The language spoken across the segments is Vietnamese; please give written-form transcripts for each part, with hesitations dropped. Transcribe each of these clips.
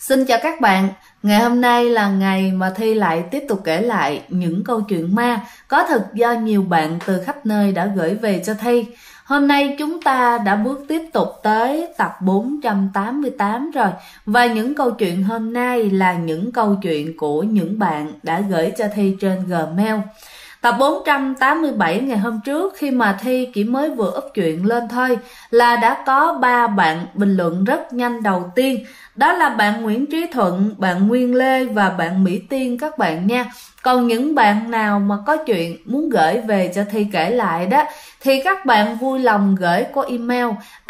Xin chào các bạn, ngày hôm nay là ngày mà Thi lại tiếp tục kể lại những câu chuyện ma có thật do nhiều bạn từ khắp nơi đã gửi về cho Thi. Hôm nay chúng ta đã bước tiếp tục tới tập 488 rồi. Và những câu chuyện hôm nay là những câu chuyện của những bạn đã gửi cho Thi trên Gmail. Tập 487 ngày hôm trước khi mà Thi chỉ mới vừa up chuyện lên thôi là đã có 3 bạn bình luận rất nhanh đầu tiên. Đó là bạn Nguyễn Trí Thuận, bạn Nguyên Lê và bạn Mỹ Tiên các bạn nha. Còn những bạn nào mà có chuyện muốn gửi về cho Thi kể lại đó thì các bạn vui lòng gửi qua email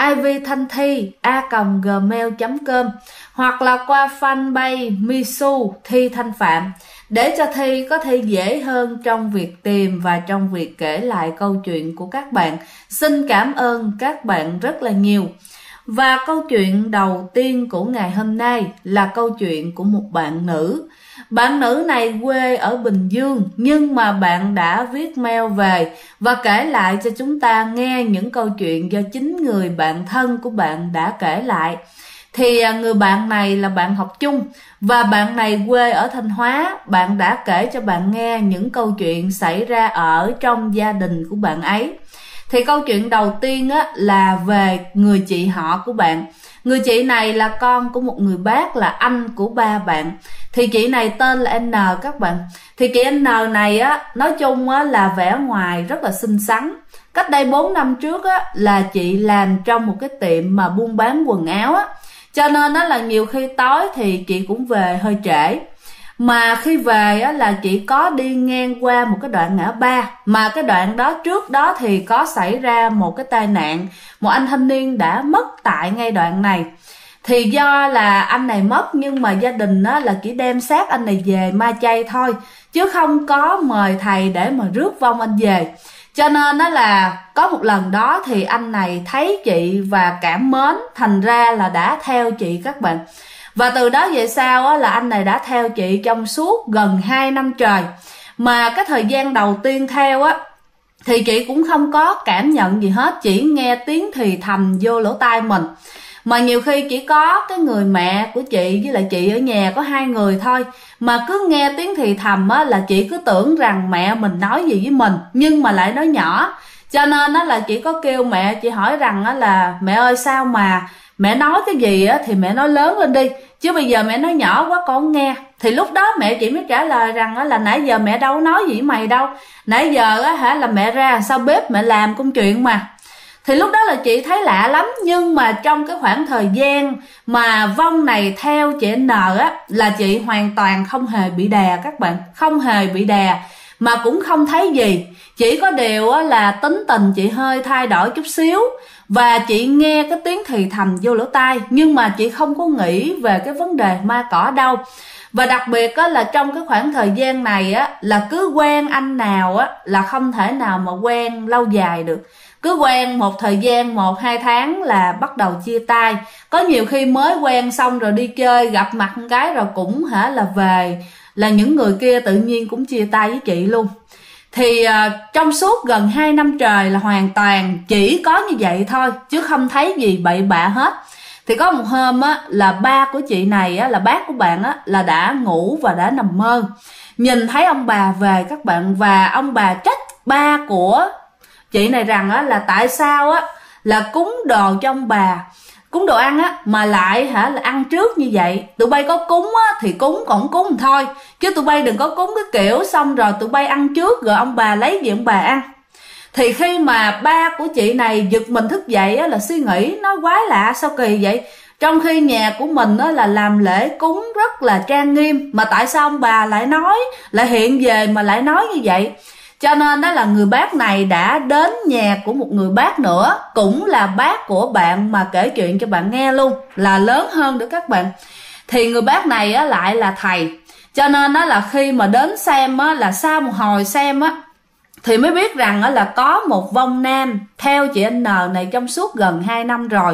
ivthanthi@gmail.com hoặc là qua fanpage Misu Thi Thanh Phạm để cho Thi có thể dễ hơn trong việc tìm và trong việc kể lại câu chuyện của các bạn. Xin cảm ơn các bạn rất là nhiều. Và câu chuyện đầu tiên của ngày hôm nay là câu chuyện của một bạn nữ. Bạn nữ này quê ở Bình Dương nhưng mà bạn đã viết mail về và kể lại cho chúng ta nghe những câu chuyện do chính người bạn thân của bạn đã kể lại. Thì người bạn này là bạn học chung và bạn này quê ở Thanh Hóa. Bạn đã kể cho bạn nghe những câu chuyện xảy ra ở trong gia đình của bạn ấy. Thì câu chuyện đầu tiên á, là về người chị họ của bạn. Người chị này là con của một người bác là anh của ba bạn. Thì chị này tên là N các bạn. Thì chị N này á, nói chung á, là vẻ ngoài rất là xinh xắn. Cách đây 4 năm trước á, là chị làm trong một cái tiệm mà buôn bán quần áo á. Cho nên á, là nhiều khi tối thì chị cũng về hơi trễ. Mà khi về á, là chị có đi ngang qua một cái đoạn ngã ba. Mà cái đoạn đó trước đó thì có xảy ra một cái tai nạn. Một anh thanh niên đã mất tại ngay đoạn này. Thì do là anh này mất nhưng mà gia đình á, là chỉ đem xác anh này về ma chay thôi. Chứ không có mời thầy để mà rước vong anh về. Cho nên đó là có một lần đó thì anh này thấy chị và cảm mến. Thành ra là đã theo chị các bạn. Và từ đó về sau á, là anh này đã theo chị trong suốt gần 2 năm trời. Mà cái thời gian đầu tiên theo á thì chị cũng không có cảm nhận gì hết. Chỉ nghe tiếng thì thầm vô lỗ tai mình. Mà nhiều khi chỉ có cái người mẹ của chị với lại chị ở nhà có 2 người thôi. Mà cứ nghe tiếng thì thầm á, là chị cứ tưởng rằng mẹ mình nói gì với mình nhưng mà lại nói nhỏ. Cho nên á, là chị có kêu mẹ, chị hỏi rằng á, là mẹ ơi sao mà mẹ nói cái gì á thì mẹ nói lớn lên đi, chứ bây giờ mẹ nói nhỏ quá con không nghe. Thì lúc đó mẹ chị mới trả lời rằng á, là nãy giờ mẹ đâu nói gì với mày đâu. Nãy giờ á hả là mẹ ra sau bếp mẹ làm công chuyện mà. Thì lúc đó là chị thấy lạ lắm. Nhưng mà trong cái khoảng thời gian mà vong này theo chị N á, là chị hoàn toàn không hề bị đè các bạn. Không hề bị đè mà cũng không thấy gì. Chỉ có điều á, là tính tình chị hơi thay đổi chút xíu. Và chị nghe cái tiếng thì thầm vô lỗ tai. Nhưng mà chị không có nghĩ về cái vấn đề ma cỏ đâu. Và đặc biệt á, là trong cái khoảng thời gian này á, là cứ quen anh nào á, là không thể nào mà quen lâu dài được. Cứ quen một thời gian 1-2 tháng là bắt đầu chia tay. Có nhiều khi mới quen xong rồi đi chơi gặp mặt một cái rồi cũng hả là về. Là những người kia tự nhiên cũng chia tay với chị luôn. Thì trong suốt gần 2 năm trời là hoàn toàn chỉ có như vậy thôi, chứ không thấy gì bậy bạ hết. Thì có một hôm á, là ba của chị này á, là bác của bạn á, là đã ngủ và đã nằm mơ. Nhìn thấy ông bà về các bạn. Và ông bà trách ba của chị này rằng á, là tại sao á, là cúng đồ cho ông bà, cúng đồ ăn á, mà lại hả là ăn trước như vậy. Tụi bay có cúng á thì cúng, còn cúng thôi. Chứ tụi bay đừng có cúng cái kiểu xong rồi tụi bay ăn trước rồi ông bà lấy gì ông bà ăn. Thì khi mà ba của chị này giật mình thức dậy á, là suy nghĩ nó quái lạ sao kỳ vậy. Trong khi nhà của mình á, là làm lễ cúng rất là trang nghiêm. Mà tại sao ông bà lại nói, lại hiện về mà lại nói như vậy. Cho nên đó là người bác này đã đến nhà của một người bác nữa, cũng là bác của bạn mà kể chuyện cho bạn nghe luôn, là lớn hơn nữa các bạn. Thì người bác này á, lại là thầy. Cho nên đó là khi mà đến xem á, là sau một hồi xem á, thì mới biết rằng á, là có một vong nam theo chị N này trong suốt gần 2 năm rồi.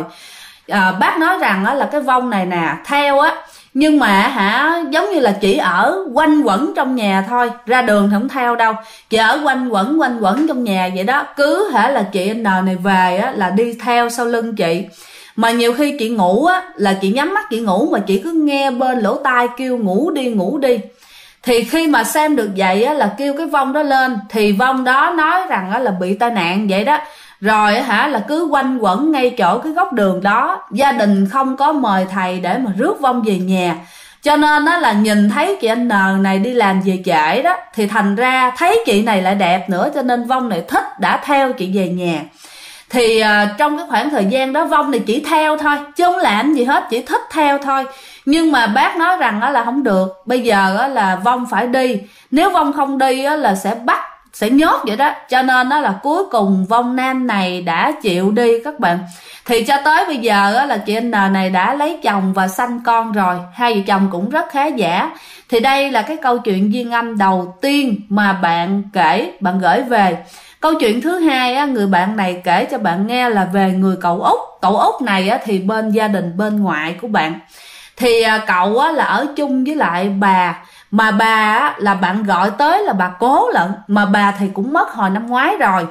Bác nói rằng á, là cái vong này nè theo á, nhưng mà hả giống như là chỉ ở quanh quẩn trong nhà thôi, ra đường thì không theo đâu, chỉ ở quanh quẩn trong nhà vậy đó. Cứ hả là chị N này về á, là đi theo sau lưng chị. Mà nhiều khi chị ngủ á, là chị nhắm mắt chị ngủ mà chị cứ nghe bên lỗ tai kêu ngủ đi ngủ đi. Thì khi mà xem được vậy á, là kêu cái vong đó lên, thì vong đó nói rằng á, là bị tai nạn vậy đó. Rồi hả, là cứ quanh quẩn ngay chỗ cái góc đường đó. Gia đình không có mời thầy để mà rước vong về nhà, cho nên á, là nhìn thấy chị anh N này đi làm về trễ đó, thì thành ra thấy chị này lại đẹp nữa, cho nên vong này thích, đã theo chị về nhà. Thì trong cái khoảng thời gian đó vong này chỉ theo thôi chứ không làm gì hết, chỉ thích theo thôi. Nhưng mà bác nói rằng là không được, bây giờ là vong phải đi, nếu vong không đi là sẽ bắt, sẽ nhốt vậy đó. Cho nên là cuối cùng vong nam này đã chịu đi các bạn. Thì cho tới bây giờ là chị N này đã lấy chồng và sanh con rồi, hai vợ chồng cũng rất khá giả. Thì đây là cái câu chuyện duyên âm đầu tiên mà bạn kể, bạn gửi về. Câu chuyện thứ hai người bạn này kể cho bạn nghe là về người cậu Út. Cậu Út này thì bên gia đình bên ngoại của bạn. Thì cậu là ở chung với lại bà, mà bà là bạn gọi tới là bà Cố lận, mà bà thì cũng mất hồi năm ngoái rồi.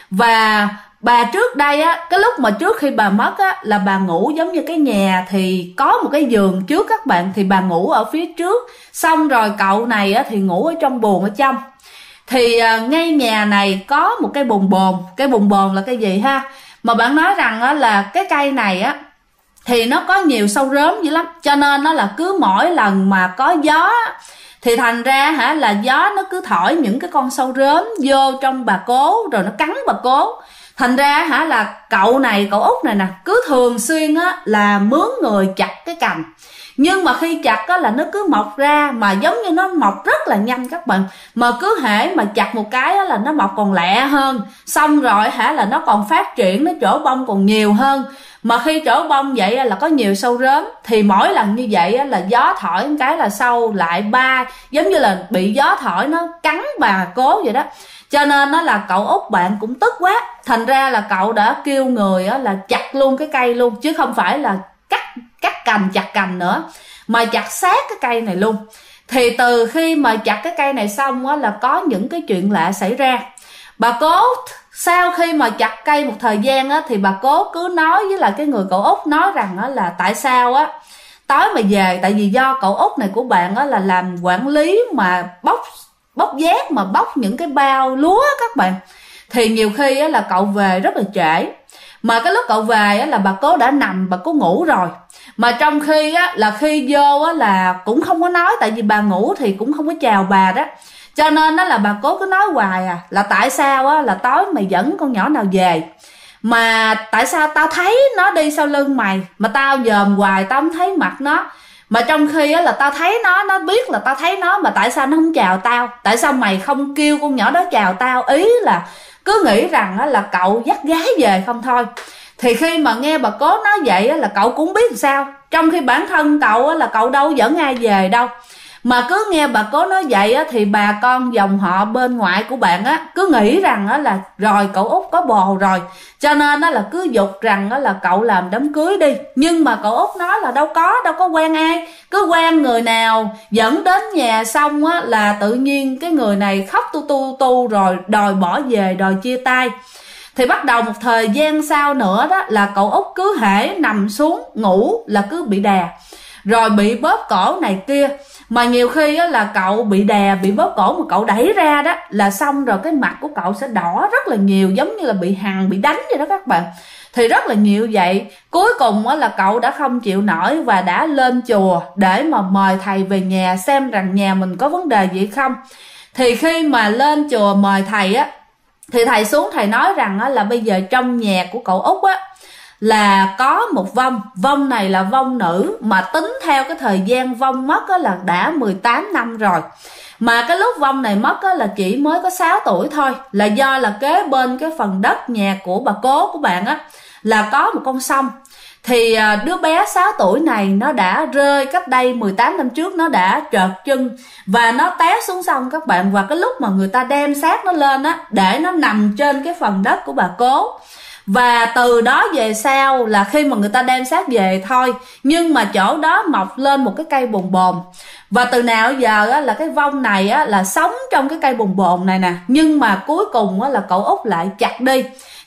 Và bà trước đây cái lúc mà trước khi bà mất là bà ngủ giống như cái nhà thì có một cái giường trước các bạn, thì bà ngủ ở phía trước, xong rồi cậu này thì ngủ ở trong buồng ở trong. Thì ngay nhà này có một cái bồn bồn. Cái bồn bồn là cái gì ha? Mà bạn nói rằng là cái cây này thì nó có nhiều sâu rớm dữ lắm, cho nên nó là cứ mỗi lần mà có gió thì thành ra là gió nó cứ thổi những cái con sâu rớm vô trong bà Cố, rồi nó cắn bà Cố. Thành ra là cậu này, cậu Út này nè, cứ thường xuyên là mướn người chặt cái cành. Nhưng mà khi chặt là nó cứ mọc ra, mà giống như nó mọc rất là nhanh các bạn. Mà cứ hễ mà chặt một cái là nó mọc còn lẹ hơn. Xong rồi là nó còn phát triển, nó trổ bông còn nhiều hơn. Mà khi trổ bông vậy là có nhiều sâu rớm. Thì mỗi lần như vậy là gió thổi một cái là sâu lại ba, giống như là bị gió thổi nó cắn bà Cố vậy đó. Cho nên là cậu Út bạn cũng tức quá. Thành ra là cậu đã kêu người là chặt luôn cái cây luôn, chứ không phải là cắt cành chặt cành nữa, mà chặt sát cái cây này luôn. Thì từ khi mà chặt cái cây này xong là có những cái chuyện lạ xảy ra. Bà Cố sau khi mà chặt cây một thời gian thì bà Cố cứ nói với lại cái người cậu Út, nói rằng là tại sao tối mà về, tại vì do cậu Út này của bạn là làm quản lý mà bốc vác, mà bốc những cái bao lúa các bạn. Thì nhiều khi là cậu về rất là trễ, mà cái lúc cậu về là bà Cố đã nằm, bà Cố ngủ rồi. Mà trong khi là khi vô là cũng không có nói, tại vì bà ngủ thì cũng không có chào bà đó. Cho nên là bà Cố cứ nói hoài là tại sao là tối mày dẫn con nhỏ nào về, mà tại sao tao thấy nó đi sau lưng mày mà tao dòm hoài tao không thấy mặt nó. Mà trong khi là tao thấy nó biết là tao thấy nó, mà tại sao nó không chào tao, tại sao mày không kêu con nhỏ đó chào tao. Ý là cứ nghĩ rằng là cậu dắt gái về không thôi. Thì khi mà nghe bà Cố nói vậy là cậu cũng biết làm sao, trong khi bản thân cậu là cậu đâu dẫn ai về đâu. Mà cứ nghe bà Cố nói vậy thì bà con dòng họ bên ngoại của bạn cứ nghĩ rằng là rồi cậu Út có bồ rồi, cho nên là cứ giục rằng là cậu làm đám cưới đi. Nhưng mà cậu Út nói là đâu có quen ai, cứ quen người nào dẫn đến nhà xong là tự nhiên cái người này khóc tu rồi đòi bỏ về, đòi chia tay. Thì bắt đầu một thời gian sau nữa đó là cậu Út cứ hễ nằm xuống ngủ là cứ bị đè, rồi bị bóp cổ này kia. Mà nhiều khi là cậu bị đè, bị bóp cổ mà cậu đẩy ra đó là xong rồi cái mặt của cậu sẽ đỏ rất là nhiều, giống như là bị hằn, bị đánh vậy đó các bạn. Thì rất là nhiều vậy. Cuối cùng là cậu đã không chịu nổi và đã lên chùa để mà mời thầy về nhà xem rằng nhà mình có vấn đề gì không. Thì khi mà lên chùa mời thầy thì thầy xuống thầy nói rằng là bây giờ trong nhà của cậu Út là có một vong này là vong nữ, mà tính theo cái thời gian vong mất là đã 18 năm rồi. Mà cái lúc vong này mất là chỉ mới có 6 tuổi thôi, là do là kế bên cái phần đất nhà của bà Cố của bạn là có một con sông. Thì đứa bé 6 tuổi này nó đã rơi cách đây 18 năm trước, nó đã trợt chân và nó té xuống sông các bạn. Và cái lúc mà người ta đem xác nó lên để nó nằm trên cái phần đất của bà Cố. Và từ đó về sau là khi mà người ta đem xác về thôi, nhưng mà chỗ đó mọc lên một cái cây bồn bồn. Và từ nào giờ là cái vong này là sống trong cái cây bồn bồn này nè. Nhưng mà cuối cùng là cậu Út lại chặt đi.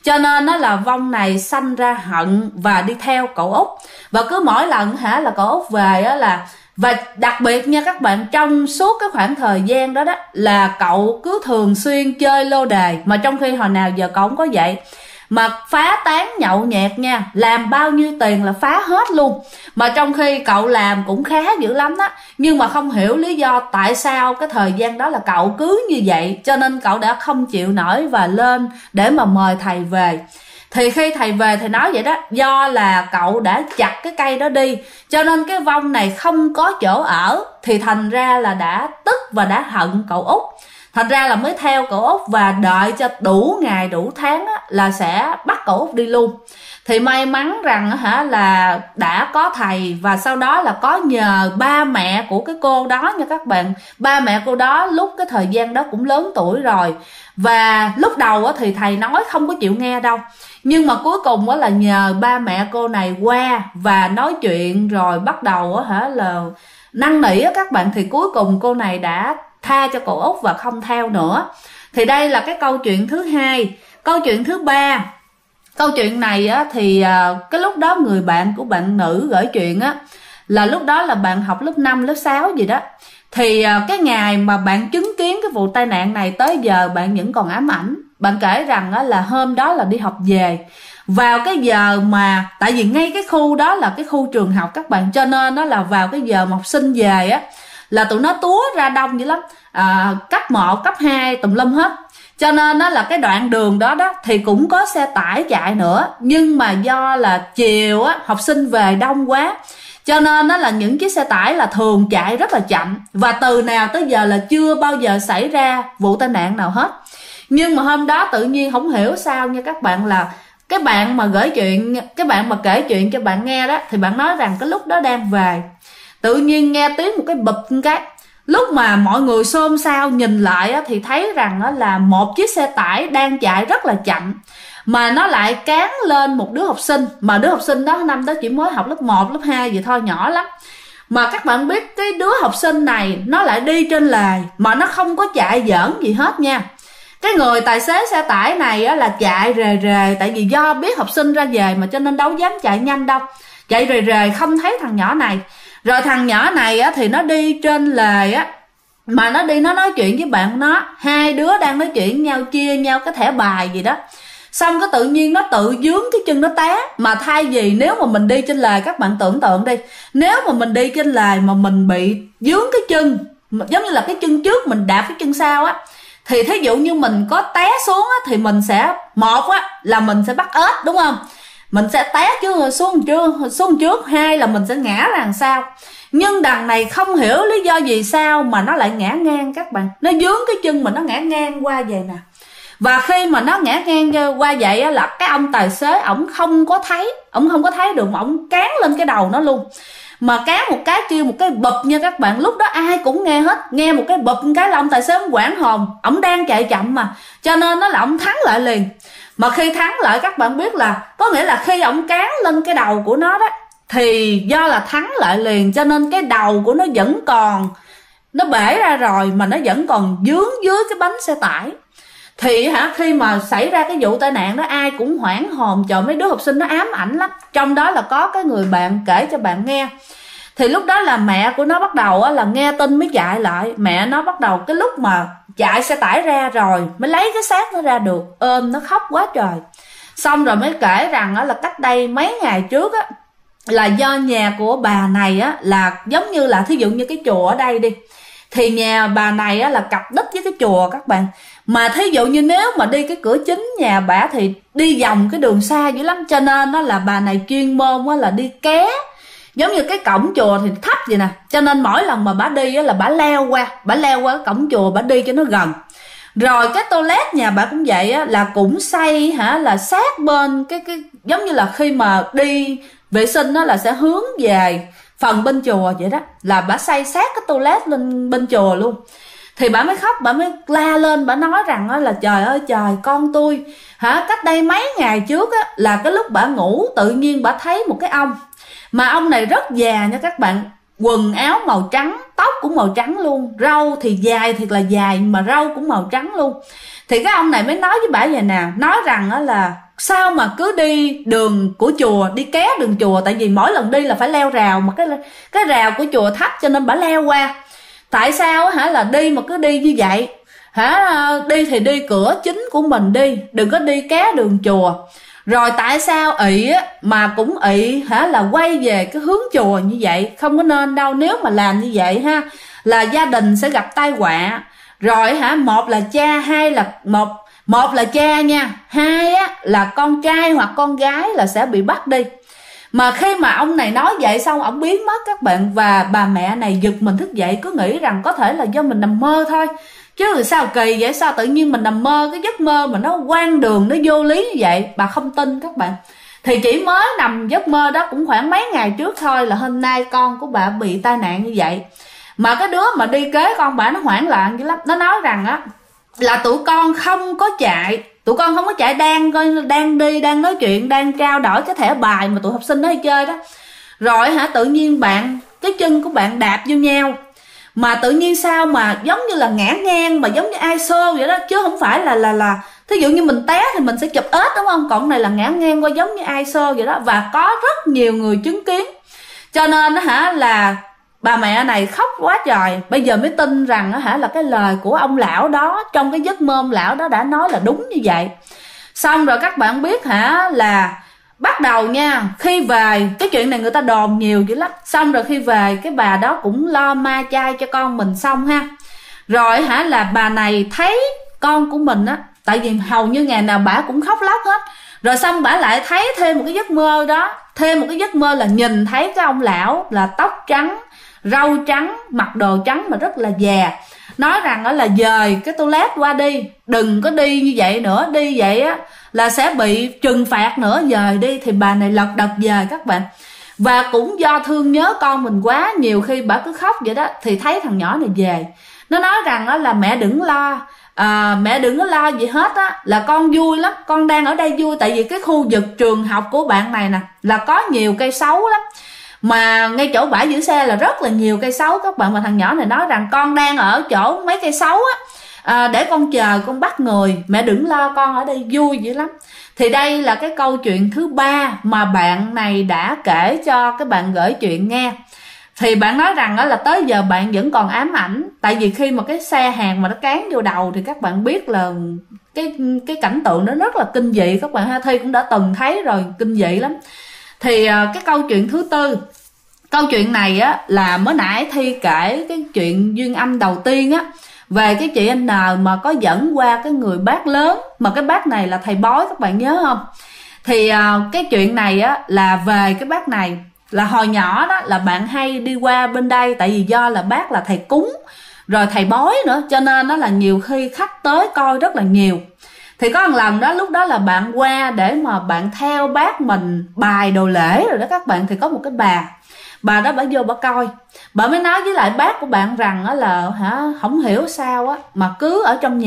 cho nên nó là vong này sanh ra hận và đi theo cậu Út. Và cứ mỗi lần là cậu Út về là, và đặc biệt nha các bạn, trong suốt cái khoảng thời gian đó là cậu cứ thường xuyên chơi lô đề, mà trong khi hồi nào giờ cậu không có vậy, mà phá tán nhậu nhẹt nha, làm bao nhiêu tiền là phá hết luôn. Mà trong khi cậu làm cũng khá dữ lắm đó, nhưng mà không hiểu lý do tại sao cái thời gian đó là cậu cứ như vậy, cho nên cậu đã không chịu nổi và lên để mà mời thầy về. Thì khi thầy về thì nói vậy đó, do là cậu đã chặt cái cây đó đi, cho nên cái vong này không có chỗ ở, thì thành ra là đã tức và đã hận cậu Út. Thành ra là mới theo cậu Út và đợi cho đủ ngày đủ tháng là sẽ bắt cậu Út đi luôn. Thì may mắn rằng là đã có thầy, và sau đó là có nhờ ba mẹ của cái cô đó nha các bạn. Ba mẹ cô đó lúc cái thời gian đó cũng lớn tuổi rồi, và lúc đầu thì thầy nói không có chịu nghe đâu, nhưng mà cuối cùng là nhờ ba mẹ cô này qua và nói chuyện, rồi bắt đầu là năn nỉ các bạn, thì cuối cùng cô này đã tha cho cậu Út và không theo nữa. Thì đây là cái câu chuyện thứ hai. Câu chuyện thứ ba, câu chuyện này thì cái lúc đó người bạn của bạn nữ gửi chuyện là lúc đó là bạn học lớp 5, lớp 6 gì đó. Thì cái ngày mà bạn chứng kiến cái vụ tai nạn này tới giờ bạn vẫn còn ám ảnh. Bạn kể rằng là hôm đó là đi học về, vào cái giờ mà, tại vì ngay cái khu đó là cái khu trường học các bạn, cho nên nó là vào cái giờ mà học sinh về là tụi nó túa ra đông dữ lắm, cấp 1, cấp 2 tùm lum hết. Cho nên là cái đoạn đường đó thì cũng có xe tải chạy nữa, nhưng mà do là chiều học sinh về đông quá, cho nên là những chiếc xe tải là thường chạy rất là chậm, và từ nào tới giờ là chưa bao giờ xảy ra vụ tai nạn nào hết. Nhưng mà hôm đó tự nhiên không hiểu sao nha các bạn, là cái bạn mà gửi chuyện, cái bạn mà kể chuyện cho bạn nghe đó, thì bạn nói rằng cái lúc đó đang về, tự nhiên nghe tiếng một cái bụp cái. Lúc mà mọi người xôn xao nhìn lại thì thấy rằng là một chiếc xe tải đang chạy rất là chậm, mà nó lại cán lên một đứa học sinh, mà đứa học sinh đó năm đó chỉ mới học lớp 1, lớp 2 vậy thôi, nhỏ lắm. Mà các bạn biết cái đứa học sinh này nó lại đi trên lề, mà nó không có chạy giỡn gì hết nha. Cái người tài xế xe tải này là chạy rề rề, tại vì do biết học sinh ra về mà cho nên đâu dám chạy nhanh đâu, chạy rề rề không thấy thằng nhỏ này. Rồi thằng nhỏ này thì nó đi trên lề mà nó đi, nó nói chuyện với bạn nó, hai đứa đang nói chuyện nhau, chia nhau cái thẻ bài gì đó. Xong cái tự nhiên nó tự dướng cái chân nó té. Mà thay vì nếu mà mình đi trên lề, các bạn tưởng tượng đi, nếu mà mình đi trên lề mà mình bị dướng cái chân, giống như là cái chân trước mình đạp cái chân sau thì thí dụ như mình có té xuống thì mình sẽ, một là mình sẽ bắt ếch, đúng không, mình sẽ té xuống trước, hai là mình sẽ ngã ra đằng sau. Nhưng đằng này không hiểu lý do gì sao mà nó lại ngã ngang các bạn, nó dướng cái chân mà nó ngã ngang qua vậy nè. Và khi mà nó ngã ngang qua vậy là cái ông tài xế ổng không có thấy được, mà ổng cán lên cái đầu nó luôn. Mà cán một cái kêu một cái bụp nha các bạn, lúc đó ai cũng nghe hết, nghe một cái bụp cái là ông tài xế ổng quảng hồn, ổng đang chạy chậm mà, cho nên nó là ổng thắng lại liền. Mà khi thắng lại các bạn biết là có nghĩa là khi ổng cán lên cái đầu của nó đó, thì do là thắng lại liền, cho nên cái đầu của nó vẫn còn, nó bể ra rồi mà nó vẫn còn dướng dưới cái bánh xe tải. Thì khi mà xảy ra cái vụ tai nạn đó, ai cũng hoảng hồn, trời, mấy đứa học sinh nó ám ảnh lắm. Trong đó là có cái người bạn kể cho bạn nghe. Thì lúc đó là mẹ của nó bắt đầu là nghe tin mới chạy lại. Mẹ nó bắt đầu cái lúc mà chạy xe tải ra rồi mới lấy cái xác nó ra được, ôm nó khóc quá trời. Xong rồi mới kể rằng là cách đây mấy ngày trước là do nhà của bà này là giống như là thí dụ như cái chùa ở đây đi, thì nhà bà này là cặp đích với cái chùa các bạn. Mà thí dụ như nếu mà đi cái cửa chính nhà bà thì đi vòng cái đường xa dữ lắm, cho nên là bà này chuyên môn là đi ké, giống như cái cổng chùa thì thấp vậy nè, cho nên mỗi lần mà bà đi là bà leo qua cái cổng chùa, bà đi cho nó gần. Rồi cái toilet nhà bà cũng vậy là cũng xây là sát bên cái giống như là khi mà đi vệ sinh là sẽ hướng về phần bên chùa vậy đó, là bà xây sát cái toilet lên bên chùa luôn. Thì bà mới khóc, bà mới la lên, bà nói rằng là trời ơi trời, con tôi cách đây mấy ngày trước là cái lúc bà ngủ tự nhiên bà thấy một cái ông, mà ông này rất già nha các bạn, quần áo màu trắng, tóc cũng màu trắng luôn, râu thì dài thiệt là dài mà râu cũng màu trắng luôn. Thì cái ông này mới nói với bà vậy nào, nói rằng là sao mà cứ đi đường của chùa, đi ké đường chùa, tại vì mỗi lần đi là phải leo rào, mà cái rào của chùa thấp cho nên bả leo qua. Tại sao hả là đi mà cứ đi như vậy hả? Đi thì đi cửa chính của mình đi, đừng có đi ké đường chùa. Rồi tại sao ị á mà cũng ị hả là quay về cái hướng chùa như vậy? Không có nên đâu, nếu mà làm như vậy ha là gia đình sẽ gặp tai họa. Rồi hả, một là cha, hai là một là cha nha, hai á là con trai hoặc con gái là sẽ bị bắt đi. Mà khi mà ông này nói vậy xong ông biến mất các bạn, và bà mẹ này giật mình thức dậy, cứ nghĩ rằng có thể là do mình nằm mơ thôi, chứ sao kỳ vậy, sao tự nhiên mình nằm mơ cái giấc mơ mà nó hoang đường, nó vô lý như vậy. Bà không tin các bạn. Thì chỉ mới nằm giấc mơ đó cũng khoảng mấy ngày trước thôi là hôm nay con của bà bị tai nạn như vậy. Mà cái đứa mà đi kế con bà nó hoảng loạn dữ lắm. Nó nói rằng á là tụi con không có chạy, đang đi, đang nói chuyện, đang trao đổi cái thẻ bài mà tụi học sinh nó hay chơi đó. Rồi hả, tự nhiên cái chân của bạn đạp vô nhau, mà tự nhiên sao mà giống như là ngã ngang, mà giống như ai xô vậy đó, chứ không phải là thí dụ như mình té thì mình sẽ chụp ếch đúng không, còn này là ngã ngang qua giống như ai xô vậy đó. Và có rất nhiều người chứng kiến, cho nên hả là bà mẹ này khóc quá trời. Bây giờ mới tin rằng hả là cái lời của ông lão đó, trong cái giấc mơ ông lão đó đã nói là đúng như vậy. Xong rồi các bạn biết hả là bắt đầu nha, khi về cái chuyện này người ta đồn nhiều dữ lắm. Xong rồi khi về cái bà đó cũng lo ma chay cho con mình xong ha. Rồi hả là bà này thấy con của mình á, tại vì hầu như ngày nào bà cũng khóc lóc hết. Rồi xong bà lại thấy thêm một cái giấc mơ đó, thêm một cái giấc mơ là nhìn thấy cái ông lão là tóc trắng, râu trắng, mặc đồ trắng mà rất là già, nói rằng đó là dời cái toilet qua đi, đừng có đi như vậy nữa, đi vậy á là sẽ bị trừng phạt nữa, dời đi. Thì bà này lật đật dời các bạn. Và cũng do thương nhớ con mình quá, nhiều khi bà cứ khóc vậy đó, thì thấy thằng nhỏ này về, nó nói rằng đó là mẹ đừng lo, mẹ đừng có lo gì hết á, là con vui lắm, con đang ở đây vui. Tại vì cái khu vực trường học của bạn này nè là có nhiều cây sấu lắm, mà ngay chỗ bãi giữ xe là rất là nhiều cây sấu các bạn. Mà thằng nhỏ này nói rằng con đang ở chỗ mấy cây sấu á, để con chờ con bắt người, mẹ đừng lo, con ở đây vui dữ lắm. Thì đây là cái câu chuyện thứ 3 mà bạn này đã kể cho cái bạn gửi chuyện nghe. Thì bạn nói rằng đó là tới giờ bạn vẫn còn ám ảnh, tại vì khi mà cái xe hàng mà nó cán vô đầu thì các bạn biết là cái cảnh tượng nó rất là kinh dị. Các bạn ha, Thi cũng đã từng thấy rồi, kinh dị lắm. Thì cái câu chuyện thứ 4, câu chuyện này á là mới nãy Thi kể cái chuyện duyên âm đầu tiên á, về cái chị N mà có dẫn qua cái người bác lớn, mà cái bác này là thầy bói, các bạn nhớ không? Thì cái chuyện này á là về cái bác này là hồi nhỏ đó là bạn hay đi qua bên đây, tại vì do là bác là thầy cúng rồi thầy bói nữa, cho nên nó là nhiều khi khách tới coi rất là nhiều. Thì có một lần đó, lúc đó là bạn qua để mà bạn theo bác mình bài đồ lễ rồi đó các bạn. Thì có một cái bà đó bà vô bà coi, bà mới nói với lại bác của bạn rằng là không hiểu sao á mà cứ ở trong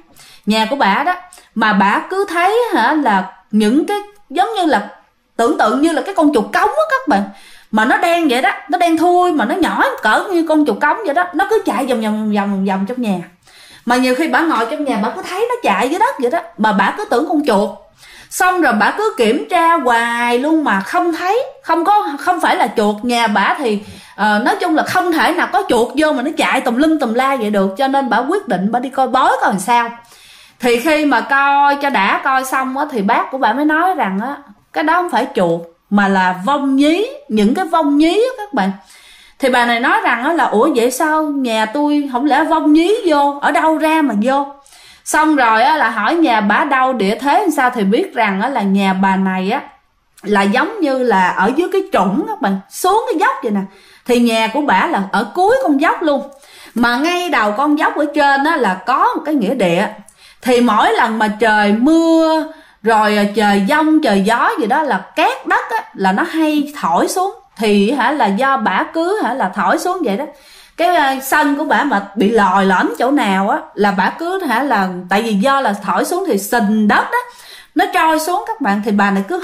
nhà của bà đó, mà bà cứ thấy là những cái giống như là tưởng tượng như là cái con chuột cống á các bạn, mà nó đen vậy đó, nó đen thui mà nó nhỏ cỡ như con chuột cống vậy đó, nó cứ chạy vòng trong nhà. Mà nhiều khi bà ngồi trong nhà bà cứ thấy nó chạy dưới đất vậy đó, mà bà cứ tưởng con chuột. Xong rồi bà cứ kiểm tra hoài luôn mà không thấy, không phải là chuột. Nhà bà thì nói chung là không thể nào có chuột vô mà nó chạy tùm lum tùm la vậy được, cho nên bà quyết định bà đi coi bói coi làm sao. Thì khi mà coi cho đã coi xong á, thì bác của bà mới nói rằng á, cái đó không phải chuột mà là vong nhí, những cái vong nhí á các bạn. Thì bà này nói rằng á là ủa vậy sao nhà tôi không lẽ vong nhí vô, ở đâu ra mà vô. Xong rồi á là hỏi nhà bà đâu, địa thế làm sao, thì biết rằng á là nhà bà này á là giống như là ở dưới cái trũng các bạn, xuống cái dốc vậy nè. Thì nhà của bà là ở cuối con dốc luôn, mà ngay đầu con dốc ở trên á là có một cái nghĩa địa. Thì mỗi lần mà trời mưa rồi trời giông trời gió gì đó là cát đất á là nó hay thổi xuống. Thì là do bả cứ là thổi xuống vậy đó. Cái sân của bả mà bị lòi lõm chỗ nào á là bả cứ là tại vì do là thổi xuống thì sình đất đó nó trôi xuống các bạn. Thì bà này cứ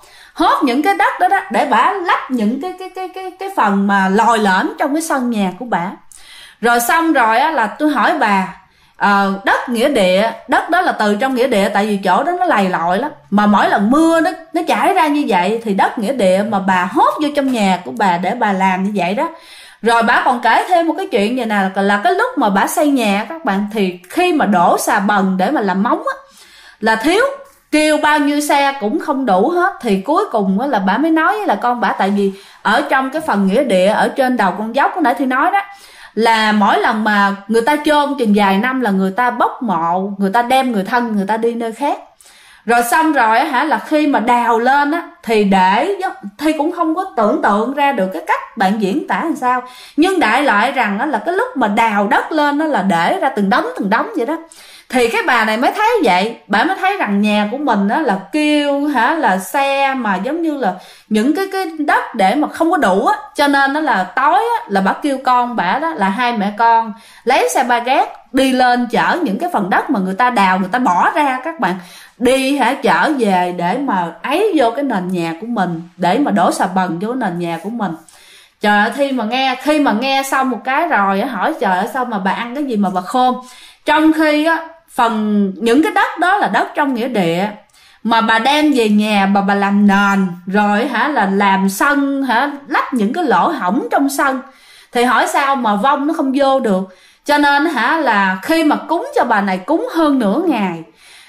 hốt những cái đất đó để bả lấp những cái phần mà lòi lõm trong cái sân nhà của bả. Rồi xong rồi á là tôi hỏi bà đất nghĩa địa. Đất đó là từ trong nghĩa địa, tại vì chỗ đó nó lầy lội lắm, mà mỗi lần mưa nó chảy ra như vậy thì đất nghĩa địa mà bà hốt vô trong nhà của bà để bà làm như vậy đó. Rồi bà còn kể thêm một cái chuyện vậy nè, là cái lúc mà bà xây nhà các bạn, thì khi mà đổ xà bần để mà làm móng á là thiếu, kêu bao nhiêu xe cũng không đủ hết. Thì cuối cùng là bà mới nói với là con bà, tại vì ở trong cái phần nghĩa địa ở trên đầu con dốc hồi nãy thì nói đó, là mỗi lần mà người ta chôn chừng vài năm là người ta bốc mộ, người ta đem người thân người ta đi nơi khác. Rồi xong rồi là khi mà đào lên á thì thì cũng không có tưởng tượng ra được cái cách bạn diễn tả làm sao, nhưng đại loại rằng á là cái lúc mà đào đất lên á là để ra từng đống vậy đó. Thì cái bà này mới thấy vậy, bà mới thấy rằng nhà của mình á là kêu là xe mà giống như là những cái đất để mà không có đủ á, cho nên nó là tối á là bà kêu con bà đó là hai mẹ con lấy xe ba gác đi lên chở những cái phần đất mà người ta đào, người ta bỏ ra các bạn, đi chở về để mà ấy vô cái nền nhà của mình, để mà đổ xà bần vô nền nhà của mình. Trời ơi, khi mà nghe xong một cái rồi hỏi trời ơi sao mà bà ăn cái gì mà bà khôn, trong khi á những cái đất đó là đất trong nghĩa địa mà bà đem về nhà bà làm nền, rồi là làm sân lắp những cái lỗ hổng trong sân, thì hỏi sao mà vong nó không vô được. Cho nên là khi mà cúng cho bà này cúng hơn nửa ngày,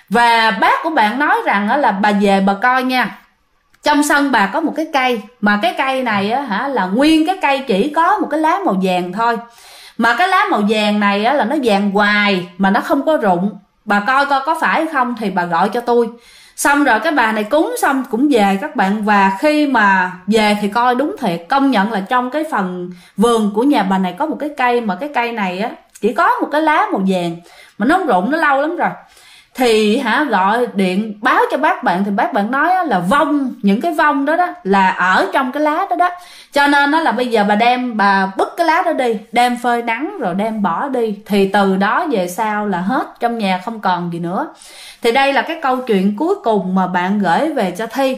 và bác của bạn nói rằng là bà về bà coi nha, trong sân bà có một cái cây, mà cái cây này là nguyên cái cây chỉ có một cái lá màu vàng thôi, mà cái lá màu vàng này là nó vàng hoài mà nó không có rụng. Bà coi có phải không thì bà gọi cho tôi. Xong rồi cái bà này cúng xong cũng về các bạn, và khi mà về thì coi đúng thiệt, công nhận là trong cái phần vườn của nhà bà này có một cái cây, mà cái cây này chỉ có một cái lá màu vàng mà nó không rụng, nó lâu lắm rồi. Thì gọi điện báo cho bác bạn, thì bác bạn nói là những cái vong đó là ở trong cái lá đó. Cho nên là bây giờ bà bứt cái lá đó đi, đem phơi nắng rồi đem bỏ đi, thì từ đó về sau là hết, trong nhà không còn gì nữa. Thì đây là cái câu chuyện cuối cùng mà bạn gửi về cho Thi.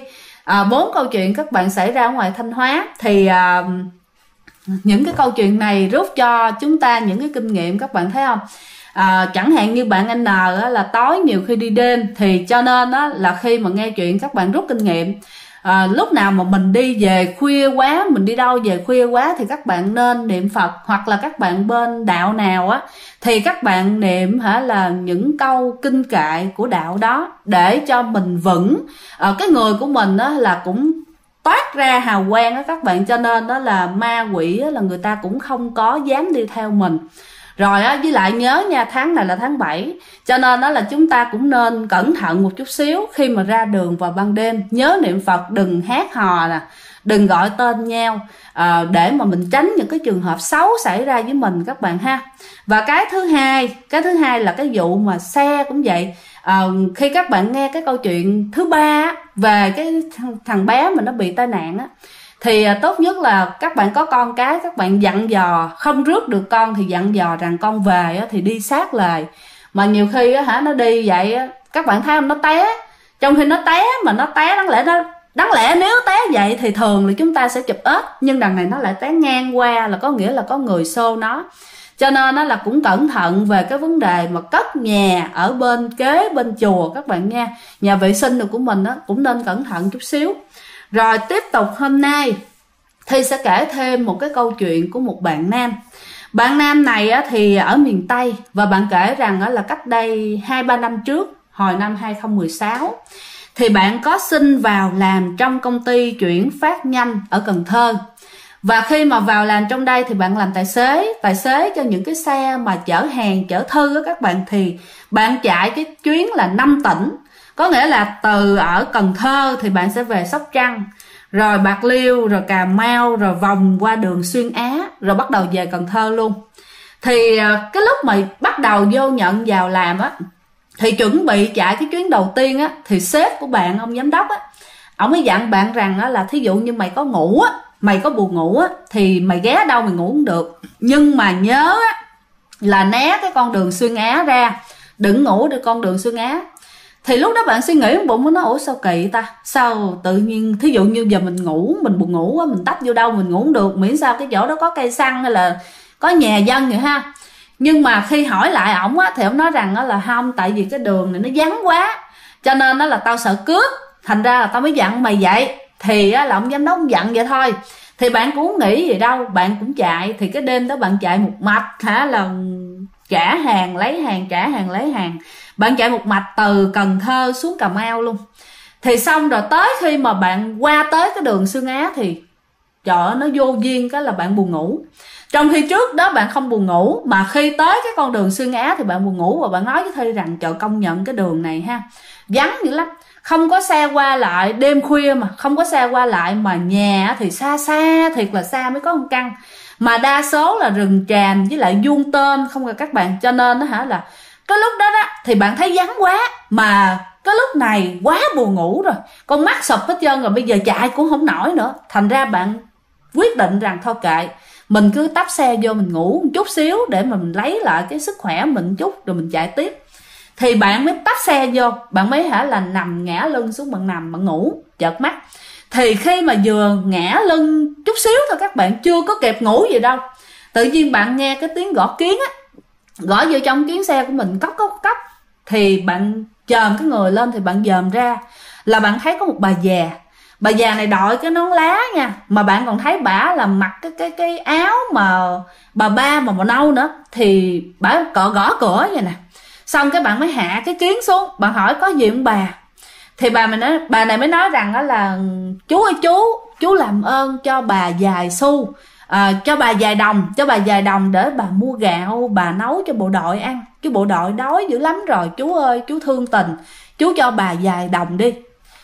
4 câu chuyện các bạn xảy ra ở ngoài Thanh Hóa. Thì những cái câu chuyện này rút cho chúng ta những cái kinh nghiệm, các bạn thấy không? Chẳng hạn như bạn N là tối nhiều khi đi đêm, thì cho nên là khi mà nghe chuyện các bạn rút kinh nghiệm. Lúc nào mà mình đi về khuya quá, mình đi đâu về khuya quá, thì các bạn nên niệm Phật, hoặc là các bạn bên đạo nào thì các bạn niệm là những câu kinh kệ của đạo đó, để cho mình vững. Cái người của mình là cũng toát ra hào quang các bạn, cho nên là ma quỷ là người ta cũng không có dám đi theo mình. Rồi với lại nhớ nha, tháng này là tháng 7, cho nên là chúng ta cũng nên cẩn thận một chút xíu khi mà ra đường vào ban đêm. Nhớ niệm Phật, đừng hát hò nè, đừng gọi tên nhau, để mà mình tránh những cái trường hợp xấu xảy ra với mình các bạn ha. Và cái thứ hai là cái vụ mà xe cũng vậy. Khi các bạn nghe cái câu chuyện thứ 3 về cái thằng bé mà nó bị tai nạn thì tốt nhất là các bạn có con cái, các bạn dặn dò, không rước được con thì dặn dò rằng con về thì đi sát lời. Mà nhiều khi nó đi vậy các bạn thấy không, nó té, trong khi nó té mà nó té đáng lẽ nếu té vậy thì thường là chúng ta sẽ chụp ếch, nhưng đằng này nó lại té ngang qua, là có nghĩa là có người xô nó. Cho nên là cũng cẩn thận về cái vấn đề mà cất nhà ở kế bên chùa các bạn nha. Nhà vệ sinh của mình cũng nên cẩn thận chút xíu. Rồi tiếp tục hôm nay Thi sẽ kể thêm một cái câu chuyện của một bạn nam. Bạn nam này thì ở miền Tây, và bạn kể rằng là cách đây 2-3 năm trước, hồi năm 2016, thì bạn có xin vào làm trong công ty chuyển phát nhanh ở Cần Thơ. Và khi mà vào làm trong đây thì bạn làm tài xế cho những cái xe mà chở hàng, chở thư các bạn. Thì bạn chạy cái chuyến là 5 tỉnh, có nghĩa là từ ở Cần Thơ thì bạn sẽ về Sóc Trăng, rồi Bạc Liêu, rồi Cà Mau, rồi vòng qua đường Xuyên Á, rồi bắt đầu về Cần Thơ luôn. Thì cái lúc mà bắt đầu vô nhận vào làm thì chuẩn bị chạy cái chuyến đầu tiên thì sếp của bạn, ông giám đốc ông mới dặn bạn rằng là thí dụ như mày có ngủ mày có buồn ngủ thì mày ghé đâu mày ngủ cũng được, nhưng mà nhớ là né cái con đường Xuyên Á ra, đừng ngủ được con đường Xuyên Á. Thì lúc đó bạn suy nghĩ trong bụng, nó ủa sao kỳ ta, sao tự nhiên thí dụ như giờ mình buồn ngủ mình tấp vô đâu mình ngủ cũng được, miễn sao cái chỗ đó có cây xăng hay là có nhà dân vậy ha. Nhưng mà khi hỏi lại ổng á thì ổng nói rằng á là không, tại vì cái đường này nó vắng quá cho nên nó là tao sợ cướp, thành ra là tao mới dặn mày vậy. Thì á là ông giám đốc dặn vậy thôi. Thì bạn cũng nghĩ gì đâu, bạn cũng chạy. Thì cái đêm đó bạn chạy một mạch hả, là trả hàng lấy hàng, trả hàng lấy hàng. Bạn chạy một mạch từ Cần Thơ xuống Cà Mau luôn. Thì xong rồi tới khi mà bạn qua tới cái đường Xương Á thì trời ơi, nó vô duyên cái là bạn buồn ngủ. Trong khi trước đó bạn không buồn ngủ, mà khi tới cái con đường Xương Á thì bạn buồn ngủ. Và bạn nói với Thi rằng trời, công nhận cái đường này ha, vắng dữ lắm, không có xe qua lại, đêm khuya mà không có xe qua lại, mà nhà thì xa xa, thiệt là xa mới có một căn, mà đa số là rừng tràm với lại vuông tôm không rồi các bạn. Cho nên đó hả, là cái lúc đó đó thì bạn thấy vắng quá, mà cái lúc này quá buồn ngủ rồi, con mắt sụp hết trơn rồi, bây giờ chạy cũng không nổi nữa. Thành ra bạn quyết định rằng thôi kệ, mình cứ tấp xe vô mình ngủ một chút xíu để mà mình lấy lại cái sức khỏe mình chút rồi mình chạy tiếp. Thì bạn mới tấp xe vô, bạn mới hả là nằm ngã lưng xuống, bạn nằm bạn ngủ chợp mắt. Thì khi mà vừa ngã lưng chút xíu thôi các bạn, chưa có kịp ngủ gì đâu, tự nhiên bạn nghe cái tiếng gõ kiến á, gõ vô trong kiến xe của mình cốc cốc cốc. Thì bạn chồm cái người lên thì bạn dòm ra là bạn thấy có một bà già. Bà già này đội cái nón lá nha, mà bạn còn thấy bả là mặc cái áo mà bà ba mà màu nâu nữa. Thì bả gõ cửa vậy nè. Xong cái bạn mới hạ cái kiến xuống, bạn hỏi có gì không bà. Thì bà này mới nói rằng đó là chú ơi chú làm ơn cho bà vài xu, cho bà vài đồng để bà mua gạo bà nấu cho bộ đội ăn, chứ bộ đội đói dữ lắm rồi, chú ơi chú thương tình, chú cho bà vài đồng đi.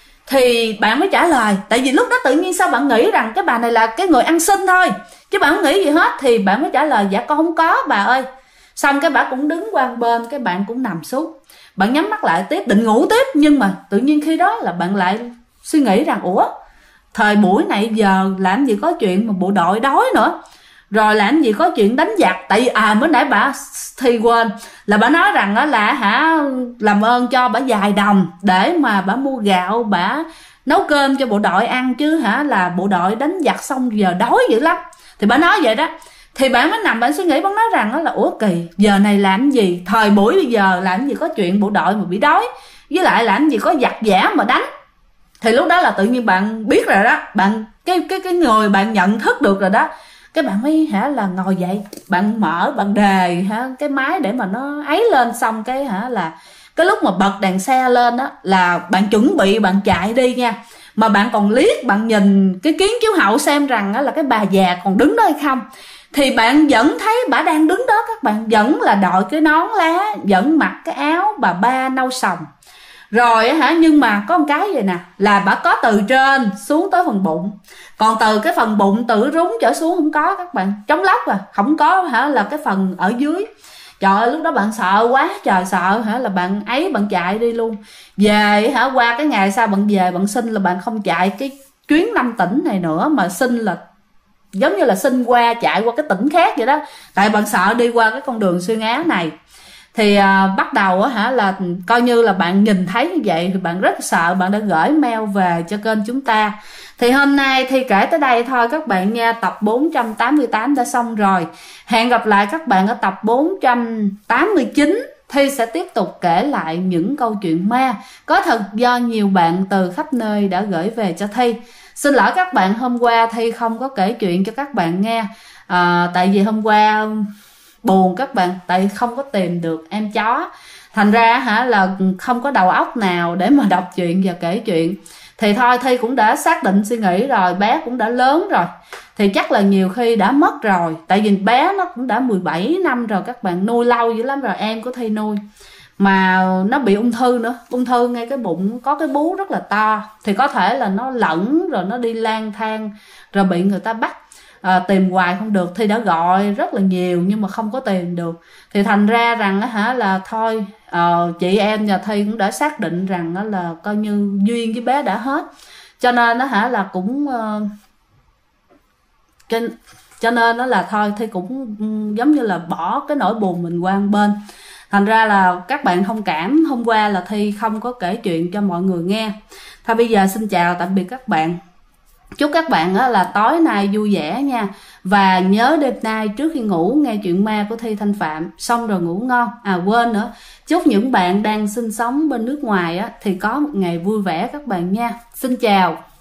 Thì bạn mới trả lời, tại vì lúc đó tự nhiên sao bạn nghĩ rằng cái bà này là cái người ăn xin thôi, chứ bạn không nghĩ gì hết. Thì bạn mới trả lời dạ con không có bà ơi. Xong cái bà cũng đứng qua bên, cái bạn cũng nằm xuống, bạn nhắm mắt lại tiếp định ngủ tiếp. Nhưng mà tự nhiên khi đó là bạn lại suy nghĩ rằng ủa, thời buổi này giờ làm gì có chuyện mà bộ đội đói nữa, rồi làm gì có chuyện đánh giặc. Tại vì mới nãy bà Thi quên là bà nói rằng đó là hả, làm ơn cho bà vài đồng để mà bà mua gạo bà nấu cơm cho bộ đội ăn, chứ hả là bộ đội đánh giặc xong giờ đói dữ lắm. Thì bà nói vậy đó. Thì bạn mới nằm bạn suy nghĩ, bạn nói rằng đó là ủa kỳ, giờ này làm gì, thời buổi bây giờ làm gì có chuyện bộ đội mà bị đói, với lại làm gì có giặc giả mà đánh. Thì lúc đó là tự nhiên bạn biết rồi đó, bạn cái người bạn nhận thức được rồi đó. Cái bạn mới hả là ngồi dậy, bạn mở bạn đề hả cái máy để mà nó ấy lên. Xong cái hả là cái lúc mà bật đèn xe lên đó là bạn chuẩn bị bạn chạy đi nha, mà bạn còn liếc bạn nhìn cái kiến chiếu hậu xem rằng đó là cái bà già còn đứng đó hay không. Thì bạn vẫn thấy bà đang đứng đó các bạn, vẫn là đội cái nón lá, vẫn mặc cái áo bà ba nâu sòng rồi hả. Nhưng mà có một cái vậy nè, là bà có từ trên xuống tới phần bụng, còn từ cái phần bụng từ rúng trở xuống không có các bạn, trống lóc không có hả là cái phần ở dưới. Trời ơi lúc đó bạn sợ quá trời sợ hả, là bạn ấy bạn chạy đi luôn. Về hả qua cái ngày sau bạn về bạn xin là bạn không chạy cái chuyến 5 tỉnh này nữa, mà xin là giống như là xin qua chạy qua cái tỉnh khác vậy đó, tại bạn sợ đi qua cái con đường Xuyên Á này. Thì bắt đầu hả là coi như là bạn nhìn thấy như vậy thì bạn rất sợ, bạn đã gửi mail về cho kênh chúng ta. Thì hôm nay Thi kể tới đây thôi các bạn nha, tập 488 đã xong rồi. Hẹn gặp lại các bạn ở tập 489. Thi sẽ tiếp tục kể lại những câu chuyện ma có thật do nhiều bạn từ khắp nơi đã gửi về cho Thi. Xin lỗi các bạn, hôm qua Thi không có kể chuyện cho các bạn nghe, tại vì hôm qua buồn các bạn, tại không có tìm được em chó, thành ra hả là không có đầu óc nào để mà đọc chuyện và kể chuyện. Thì thôi Thi cũng đã xác định suy nghĩ rồi, bé cũng đã lớn rồi thì chắc là nhiều khi đã mất rồi, tại vì bé nó cũng đã 17 năm rồi các bạn, nuôi lâu dữ lắm rồi, em của Thi nuôi mà nó bị ung thư nữa, ung thư ngay cái bụng, có cái bú rất là to, thì có thể là nó lẫn rồi nó đi lang thang rồi bị người ta bắt. Tìm hoài không được, Thi đã gọi rất là nhiều nhưng mà không có tìm được. Thì thành ra rằng hả là thôi, chị em nhà Thi cũng đã xác định rằng đó là coi như duyên với bé đã hết, cho nên đó hả là cũng cho nên đó là thôi Thi cũng giống như là bỏ cái nỗi buồn mình qua một bên. Thành ra là các bạn thông cảm, hôm qua là Thi không có kể chuyện cho mọi người nghe. Thôi bây giờ xin chào tạm biệt các bạn. Chúc các bạn là tối nay vui vẻ nha. Và nhớ đêm nay trước khi ngủ nghe chuyện ma của Thi Thanh Phạm xong rồi ngủ ngon. Quên nữa, chúc những bạn đang sinh sống bên nước ngoài thì có một ngày vui vẻ các bạn nha. Xin chào.